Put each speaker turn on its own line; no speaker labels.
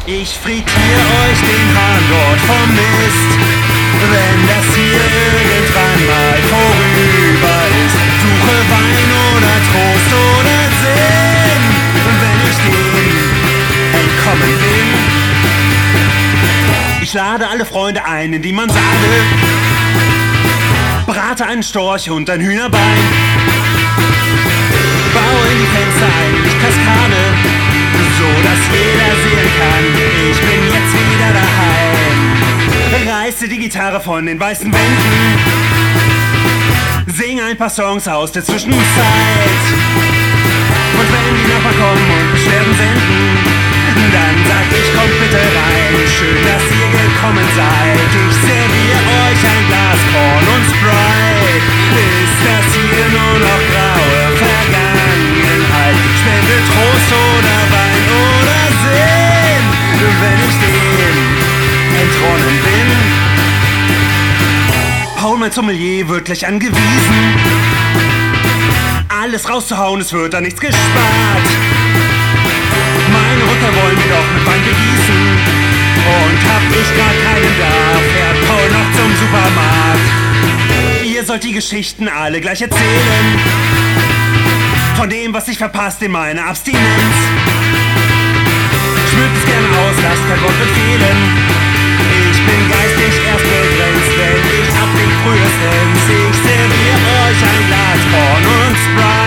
Ich frittier euch den Hahn dort vom Mist. Wenn das hier irgendwann mal vorüber ist, suche Wein oder Trost oder Sinn. Wenn ich dem entkommen bin, ich lade alle Freunde ein in die Mansarde, brate einen Storch und ein Hühnerbein, baue in die Fenster eine Lichtkaskade, so dass jeder sehen kann, ich bin jetzt wieder daheim. Reiße die Gitarre von den weißen Wänden, sing ein paar Songs aus der Zwischenzeit. Und wenn die Nachbarn kommen und Beschwerden senden, dann sag ich, kommt bitte rein, schön, dass ihr gekommen seid. Ich serviere euch ein Glas Korn und Sprite. Ist das hier nur noch graue Vergangenheit? Spende Trost oder Wein oder Sinn, wenn ich dem entronnen bin. Paul, mein Sommelier, wird gleich angewiesen, alles rauszuhauen, es wird da nichts gespart. Meine Rückkehr wollen wir doch mit Wein begießen, und hab ich grad keinen da, fährt Paul noch zum Supermarkt. Ihr sollt die Geschichten alle gleich erzählen, von dem, was ich verpasst in meiner Abstinenz. Schmückt es gerne aus, lasst kein Wort befehlen. Ich bin geistig erst begrenzt, wenn ich abwinkt frühestens. Ich serviere euch ein Glas Korn und Sprite.